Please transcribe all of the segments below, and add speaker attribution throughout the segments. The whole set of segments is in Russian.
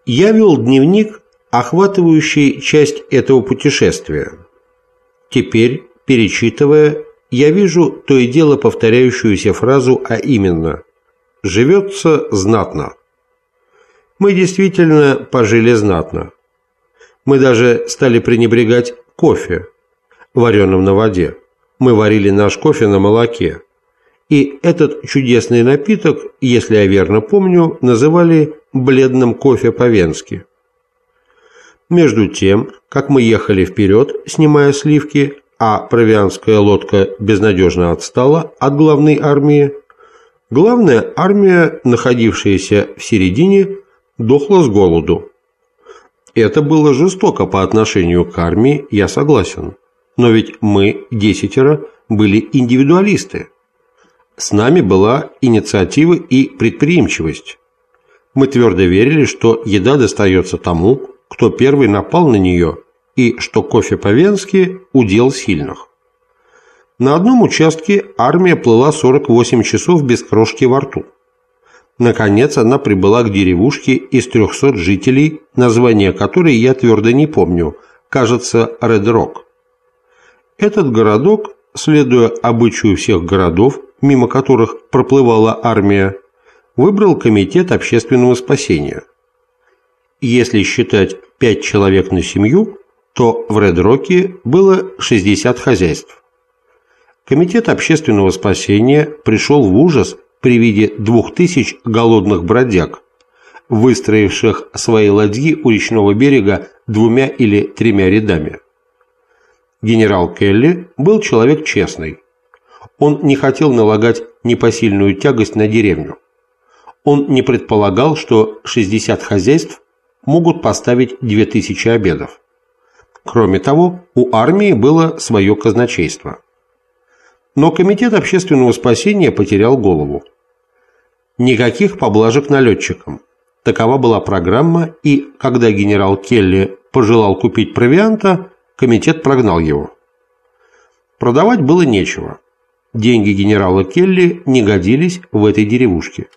Speaker 1: Я вел дневник, охватывающий часть этого путешествия. Теперь, перечитывая, я вижу то и дело повторяющуюся фразу, а именно «живется знатно». Мы действительно пожили знатно. Мы даже стали пренебрегать кофе, вареным на воде. Мы варили наш кофе на молоке. И этот чудесный напиток, если я верно помню, называли бледным кофе по-венски. Между тем, как мы ехали вперед, снимая сливки, а провианская лодка безнадежно отстала от главной армии, главная армия, находившаяся в середине, дохла с голоду. Это было жестоко по отношению к армии, я согласен. Но ведь мы, 10, были индивидуалисты. С нами была инициатива и предприимчивость. Мы твердо верили, что еда достается тому, кто первый напал на нее, и что кофе по-венски – удел сильных. На одном участке армия плыла 48 часов без крошки во рту. Наконец она прибыла к деревушке из 300 жителей, название которой я твердо не помню, кажется, Ред-Рок. Этот городок, следуя обычаю всех городов, мимо которых проплывала армия, выбрал комитет общественного спасения. Если считать 5 человек на семью, то в Ред-Роке было 60 хозяйств. Комитет общественного спасения пришел в ужас при виде 2000 голодных бродяг, выстроивших свои ладьи у речного берега 2 или 3 рядами. Генерал Келли был человек честный. Он не хотел налагать непосильную тягость на деревню. Он не предполагал, что 60 хозяйств могут поставить 2000 обедов. Кроме того, у армии было свое казначейство. Но комитет общественного спасения потерял голову. Никаких поблажек налетчикам. Такова была программа, и когда генерал Келли пожелал купить провианта, комитет прогнал его. Продавать было нечего. Деньги генерала Келли не годились в этой деревушке.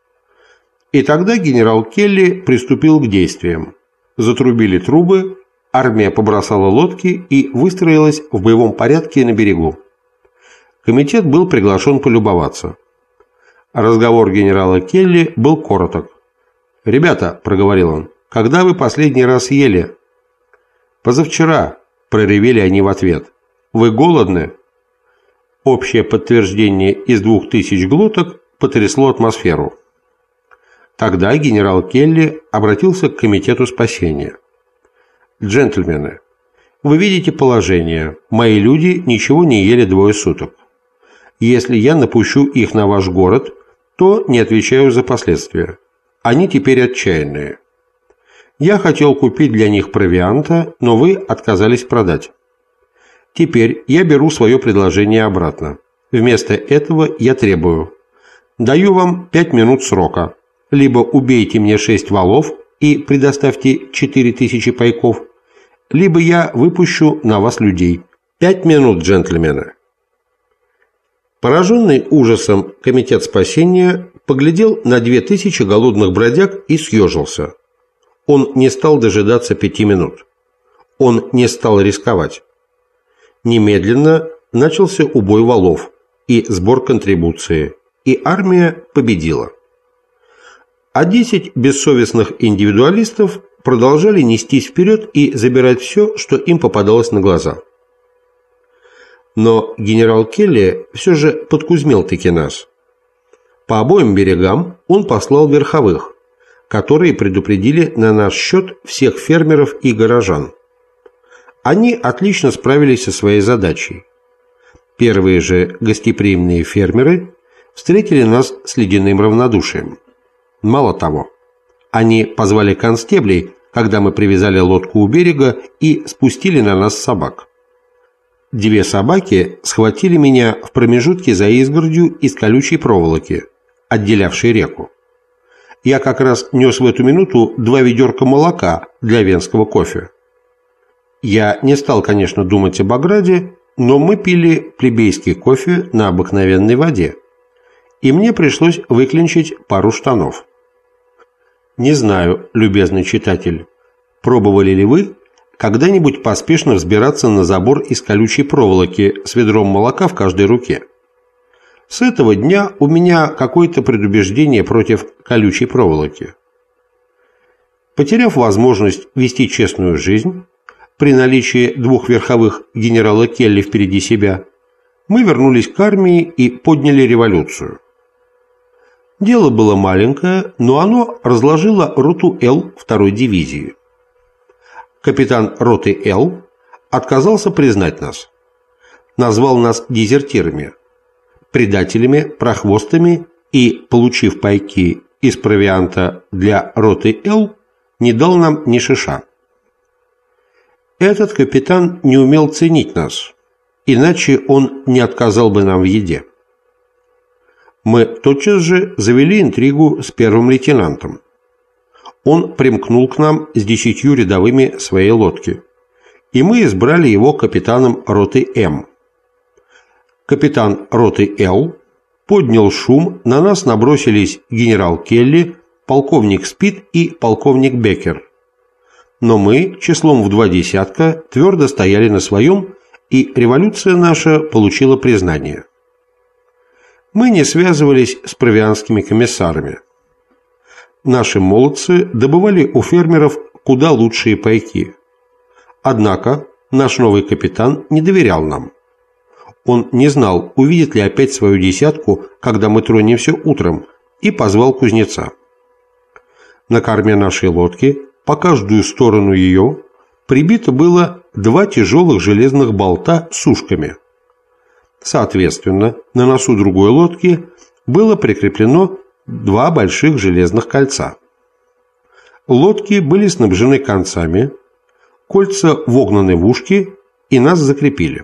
Speaker 1: И тогда генерал Келли приступил к действиям. Затрубили трубы, армия побросала лодки и выстроилась в боевом порядке на берегу. Комитет был приглашен полюбоваться. Разговор генерала Келли был короток. «Ребята», — проговорил он, — «когда вы последний раз ели?» «Позавчера», — проревели они в ответ. «Вы голодны?» Общее подтверждение из 2000 глоток потрясло атмосферу. Тогда генерал Келли обратился к комитету спасения. «Джентльмены, вы видите положение. Мои люди ничего не ели 2 суток. Если я напущу их на ваш город, то не отвечаю за последствия. Они теперь отчаянные. Я хотел купить для них провианта, но вы отказались продать. Теперь я беру свое предложение обратно. Вместо этого я требую. Даю вам 5 минут срока. Либо убейте мне 6 валов и предоставьте 4000 пайков, либо я выпущу на вас людей. 5 минут, джентльмены». Пораженный ужасом комитет спасения поглядел на 2000 голодных бродяг и съежился. Он не стал дожидаться 5 минут. Он не стал рисковать. Немедленно начался убой валов и сбор контрибуции, и армия победила. А 10 бессовестных индивидуалистов продолжали нестись вперед и забирать все, что им попадалось на глаза. Но генерал Келли все же подкузмел-таки нас. По обоим берегам он послал верховых, которые предупредили на наш счет всех фермеров и горожан. Они отлично справились со своей задачей. Первые же гостеприимные фермеры встретили нас с ледяным равнодушием. Мало того, они позвали констеблей, когда мы привязали лодку у берега, и спустили на нас собак. 2 собаки схватили меня в промежутке за изгородью из колючей проволоки, отделявшей реку. Я как раз нес в эту минуту 2 ведерка молока для венского кофе. Я не стал, конечно, думать об ограде, но мы пили плебейский кофе на обыкновенной воде, и мне пришлось выклинчить пару штанов. Не знаю, любезный читатель, пробовали ли вы когда-нибудь поспешно взбираться на забор из колючей проволоки с ведром молока в каждой руке? С этого дня у меня какое-то предубеждение против колючей проволоки. Потеряв возможность вести честную жизнь, при наличии двух верховых генерала Келли впереди себя, мы вернулись к армии и подняли революцию. Дело было маленькое, но оно разложило роту Л 2-й дивизии. Капитан роты Л отказался признать нас. Назвал нас дезертирами, предателями, прохвостами и, получив пайки из провианта для роты Л, не дал нам ни шиша. Этот капитан не умел ценить нас, иначе он не отказал бы нам в еде. Мы тотчас же завели интригу с первым лейтенантом. Он примкнул к нам с 10 рядовыми своей лодки, и мы избрали его капитаном роты М. Капитан роты Л поднял шум, на нас набросились генерал Келли, полковник Спит и полковник Беккер. Но мы, числом в 2 десятка, твердо стояли на своем, и революция наша получила признание. Мы не связывались с провианскими комиссарами. Наши молодцы добывали у фермеров куда лучшие пайки. Однако наш новый капитан не доверял нам. Он не знал, увидит ли опять свою десятку, когда мы тронемся утром, и позвал кузнеца. На корме нашей лодки, по каждую сторону ее, прибито было 2 тяжелых железных болта с ушками. Соответственно, на носу другой лодки было прикреплено 2 больших железных кольца. Лодки были снабжены концами, кольца вогнаны в ушки, и нас закрепили.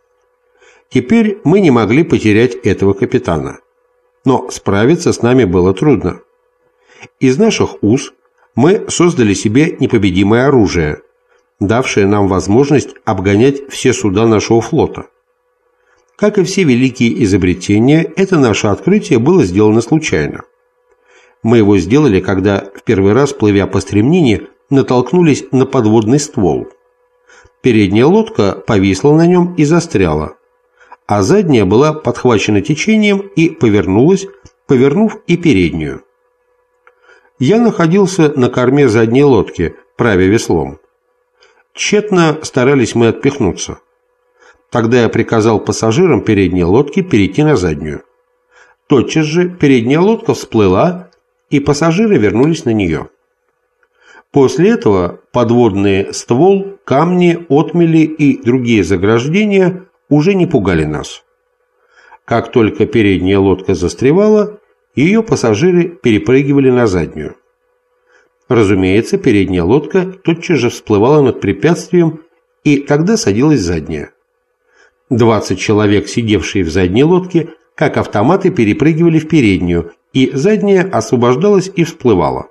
Speaker 1: Теперь мы не могли потерять этого капитана, но справиться с нами было трудно. Из наших уз мы создали себе непобедимое оружие, давшее нам возможность обгонять все суда нашего флота. Как и все великие изобретения, это наше открытие было сделано случайно. Мы его сделали, когда в первый раз, плывя по стремнине, натолкнулись на подводный ствол. Передняя лодка повисла на нем и застряла, а задняя была подхвачена течением и повернулась, повернув и переднюю. Я находился на корме задней лодки, правя веслом. Тщетно старались мы отпихнуться. Тогда я приказал пассажирам передней лодки перейти на заднюю. Тотчас же передняя лодка всплыла, и пассажиры вернулись на нее. После этого подводный ствол, камни, отмели и другие заграждения уже не пугали нас. Как только передняя лодка застревала, ее пассажиры перепрыгивали на заднюю. Разумеется, передняя лодка тотчас же всплывала над препятствием, и тогда садилась задняя. 20 человек, сидевшие в задней лодке, как автоматы перепрыгивали в переднюю, и задняя освобождалась и всплывала.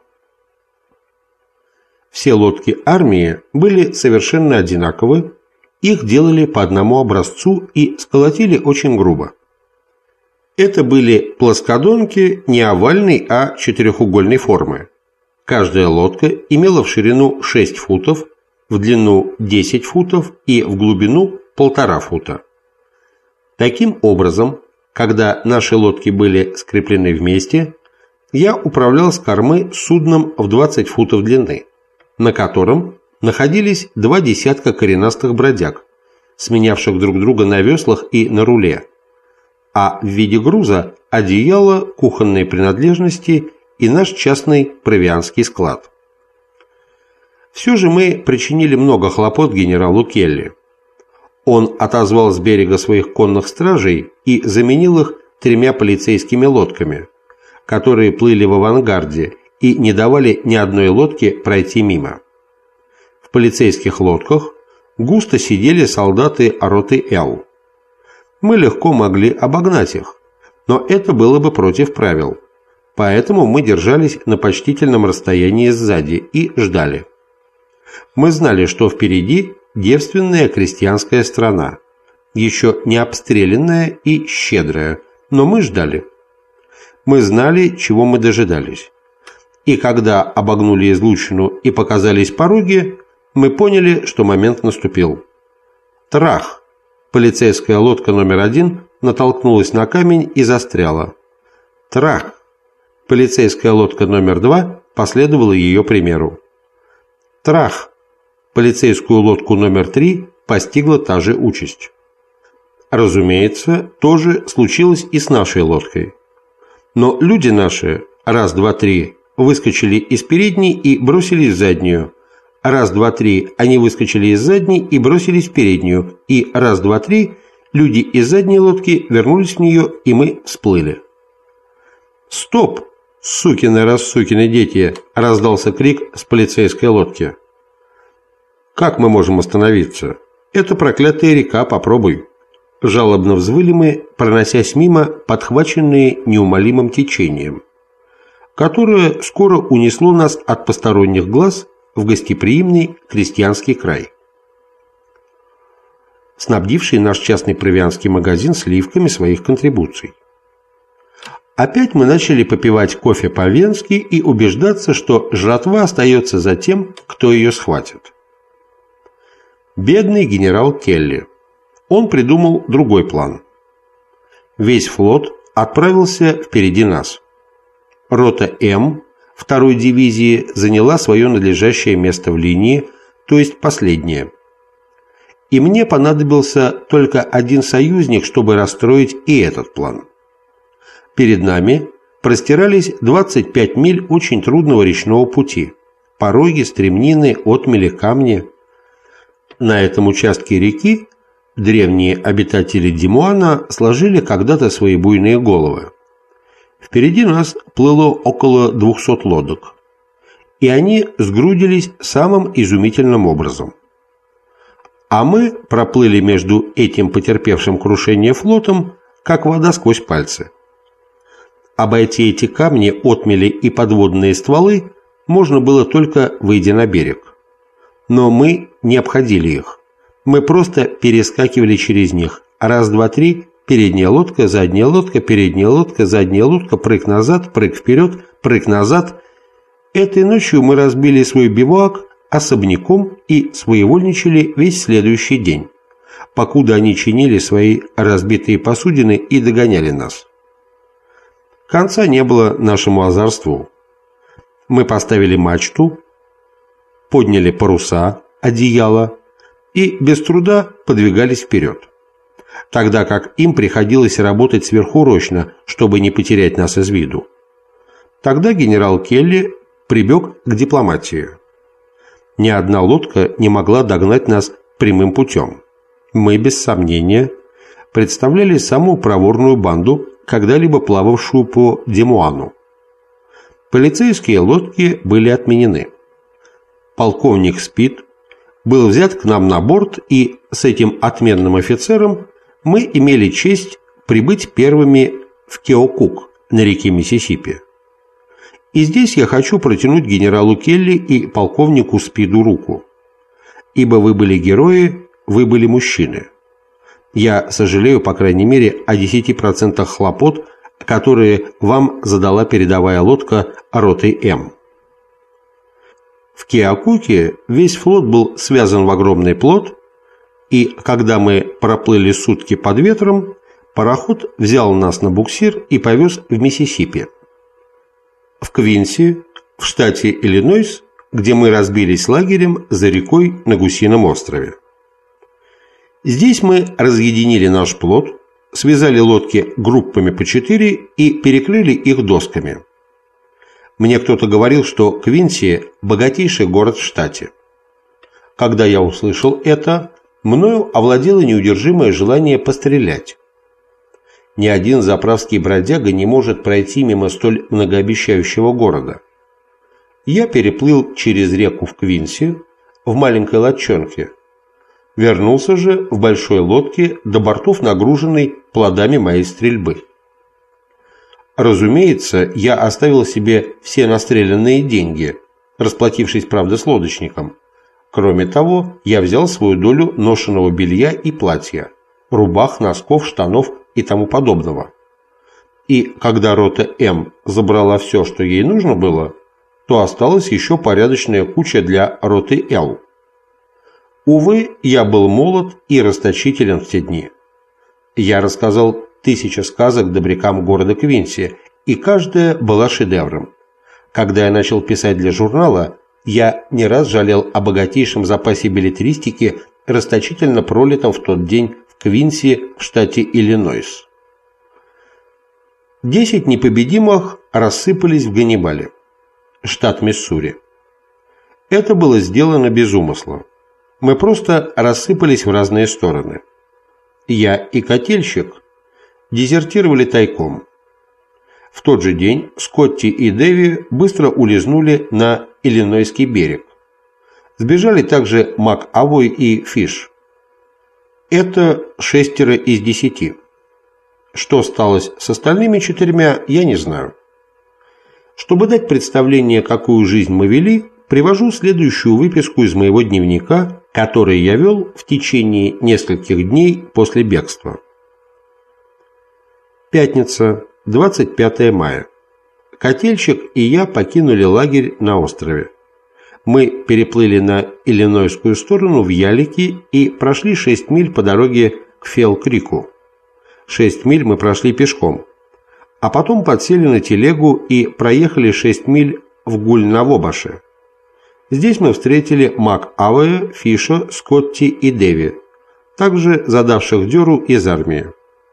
Speaker 1: Все лодки армии были совершенно одинаковы, их делали по одному образцу и сколотили очень грубо. Это были плоскодонки не овальной, а четырехугольной формы. Каждая лодка имела в ширину 6 футов, в длину 10 футов и в глубину 1,5 фута. Таким образом, когда наши лодки были скреплены вместе, я управлял с кормы судном в 20 футов длины, на котором находились 2 десятка коренастых бродяг, сменявших друг друга на веслах и на руле, а в виде груза одеяло, кухонные принадлежности и наш частный провианский склад. Все же мы причинили много хлопот генералу Келли. Он отозвал с берега своих конных стражей и заменил их 3 полицейскими лодками, которые плыли в авангарде и не давали ни одной лодке пройти мимо. В полицейских лодках густо сидели солдаты роты Л. Мы легко могли обогнать их, но это было бы против правил, поэтому мы держались на почтительном расстоянии сзади и ждали. Мы знали, что впереди девственная крестьянская страна, еще не обстрелянная и щедрая, но мы ждали. Мы знали, чего мы дожидались. и когда обогнули излучину и показались пороги, мы поняли, что момент наступил. Трах! Полицейская лодка номер 1 натолкнулась на камень и застряла. Трах! Полицейская лодка номер 2 последовала ее примеру. Трах! Полицейскую лодку номер 3 постигла та же участь. Разумеется, то же случилось и с нашей лодкой. Но люди наши, раз, два, три, выскочили из передней и бросились в заднюю. Раз, два, три, они выскочили из задней и бросились в переднюю. И раз, два, три, люди из задней лодки вернулись в нее, и мы всплыли. «Стоп! Сукины-рассукины дети!» – раздался крик с полицейской лодки. «Как мы можем остановиться? Это проклятая река, попробуй!» Жалобно взвыли мы, проносясь мимо, подхваченные неумолимым течением, которое скоро унесло нас от посторонних глаз в гостеприимный крестьянский край, снабдивший наш частный провианский магазин сливками своих контрибуций. Опять мы начали попивать кофе по-венски и убеждаться, что жратва остается за тем, кто ее схватит. Бедный генерал Келли. Он придумал другой план. Весь флот отправился впереди нас. Рота М второй дивизии заняла свое надлежащее место в линии, то есть последнее. И мне понадобился только один союзник, чтобы расстроить и этот план. Перед нами простирались 25 миль очень трудного речного пути. Пороги, стремнины, отмели, камни. На этом участке реки древние обитатели Демуана сложили когда-то свои буйные головы. Впереди нас плыло около 200 лодок, и они сгрудились самым изумительным образом. А мы проплыли между этим потерпевшим крушение флотом, как вода сквозь пальцы. Обойти эти камни, отмели и подводные стволы можно было только выйдя на берег. Но мы не обходили их. Мы просто перескакивали через них. Раз, два, три, передняя лодка, задняя лодка, передняя лодка, задняя лодка, прыг назад, прыг вперед, прыг назад. Этой ночью мы разбили свой бивуак особняком и своевольничали весь следующий день, покуда они чинили свои разбитые посудины и догоняли нас. Конца не было нашему озорству. Мы поставили мачту, подняли паруса, одеяло и без труда подвигались вперед, тогда как им приходилось работать сверхурочно, чтобы не потерять нас из виду. Тогда генерал Келли прибег к дипломатии. Ни одна лодка не могла догнать нас прямым путем. Мы, без сомнения, представляли самую проворную банду, когда-либо плававшую по Демуану. Полицейские лодки были отменены. Полковник Спид был взят к нам на борт, и с этим отменным офицером мы имели честь прибыть первыми в Кеокук на реке Миссисипи. И здесь я хочу протянуть генералу Келли и полковнику Спиду руку. Ибо вы были герои, вы были мужчины. Я сожалею, по крайней мере, о 10% хлопот, которые вам задала передовая лодка роты М. В Кеокуке весь флот был связан в огромный плот, и когда мы проплыли сутки под ветром, пароход взял нас на буксир и повез в Миссисипи. В Квинси, в штате Иллинойс, где мы разбились лагерем за рекой на Гусином острове. Здесь мы разъединили наш плот, связали лодки группами по 4 и перекрыли их досками. Мне кто-то говорил, что Квинси – богатейший город в штате. Когда я услышал это, мною овладело неудержимое желание пострелять. Ни один заправский бродяга не может пройти мимо столь многообещающего города. Я переплыл через реку в Квинси в маленькой лодчонке. Вернулся же в большой лодке до бортов, нагруженной плодами моей стрельбы. Разумеется, я оставил себе все настреленные деньги, расплатившись, правда, с лодочником. Кроме того, я взял свою долю ношеного белья и платья, рубах, носков, штанов и тому подобного. И когда рота М забрала все, что ей нужно было, то осталась еще порядочная куча для роты Л. Увы, я был молод и расточителен в те дни. Я рассказал 1000 сказок добрякам города Квинси, и каждая была шедевром. Когда я начал писать для журнала, я не раз жалел о богатейшем запасе беллетристики, расточительно пролитом в тот день в Квинси в штате Иллинойс. 10 непобедимых рассыпались в Ганнибале, штат Миссури. Это было сделано без умысла. Мы просто рассыпались в разные стороны. Я и котельщик дезертировали тайком. В тот же день Скотти и Дэви быстро улизнули на Иллинойский берег. Сбежали также МакАвой и Фиш. Это 6 из 10. Что сталось с остальными 4, я не знаю. Чтобы дать представление, какую жизнь мы вели, привожу следующую выписку из моего дневника, который я вел в течение нескольких дней после бегства. Пятница, 25 мая. Котельщик и я покинули лагерь на острове. Мы переплыли на Иллинойскую сторону в ялике и прошли 6 миль по дороге к Фелл-Крику. 6 миль мы прошли пешком, а потом подсели на телегу и проехали 6 миль в Гуль-на-Вобаше. Здесь мы встретили МакАвоя, Фиша, Скотти и Дэви, также задавших дёру из армии.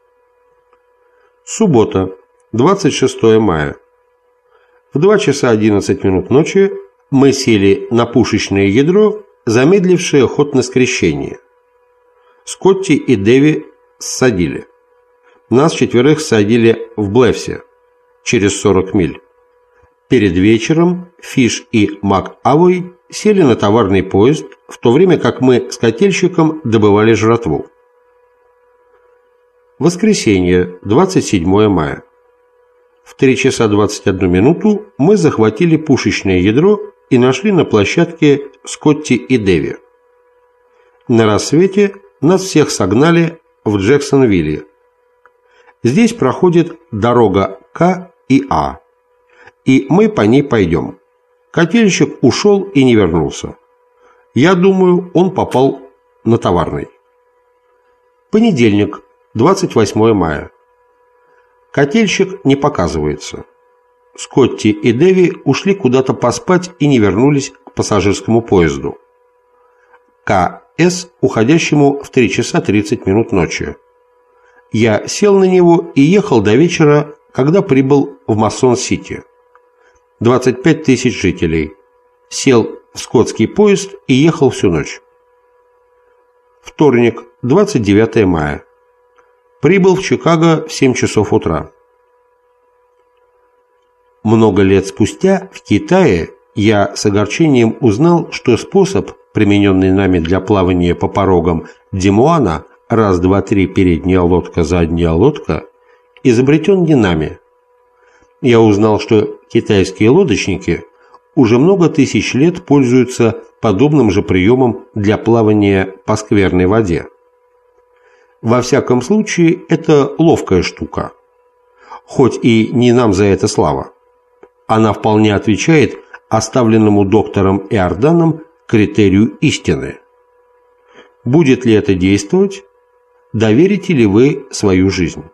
Speaker 1: Суббота, 26 мая. В 2 часа 11 минут ночи мы сели на пушечное ядро, замедлившее ход на скрещение. Скотти и Дэви ссадили. Нас 4 ссадили в Блэвсе, через 40 миль. Перед вечером Фиш и МакАвой сели на товарный поезд, в то время как мы с котельщиком добывали жратву. Воскресенье, 27 мая. В 3 часа 21 минуту мы захватили пушечное ядро и нашли на площадке Скотти и Дэви. На рассвете нас всех согнали в Джексонвилле. Здесь проходит дорога К и А, и мы по ней пойдем. Котельщик ушел и не вернулся. Я думаю, он попал на товарный. Понедельник, 28 мая. Котельщик не показывается. Скотти и Дэви ушли куда-то поспать и не вернулись к пассажирскому поезду. К.С. уходящему в 3 часа 30 минут ночи. Я сел на него и ехал до вечера, когда прибыл в Масон-Сити. 25 тысяч жителей. Сел в скотский поезд и ехал всю ночь. Вторник, 29 мая. Прибыл в Чикаго в 7 часов утра. Много лет спустя в Китае я с огорчением узнал, что способ, примененный нами для плавания по порогам Димуана, раз, два, три, передняя лодка, задняя лодка, изобретен не нами. Я узнал, что китайские лодочники уже много тысяч лет пользуются подобным же приемом для плавания по скверной воде. Во всяком случае, это ловкая штука. Хоть и не нам за это слава. Она вполне отвечает оставленному доктором Иорданом критерию истины. Будет ли это действовать? Доверите ли вы свою жизнь?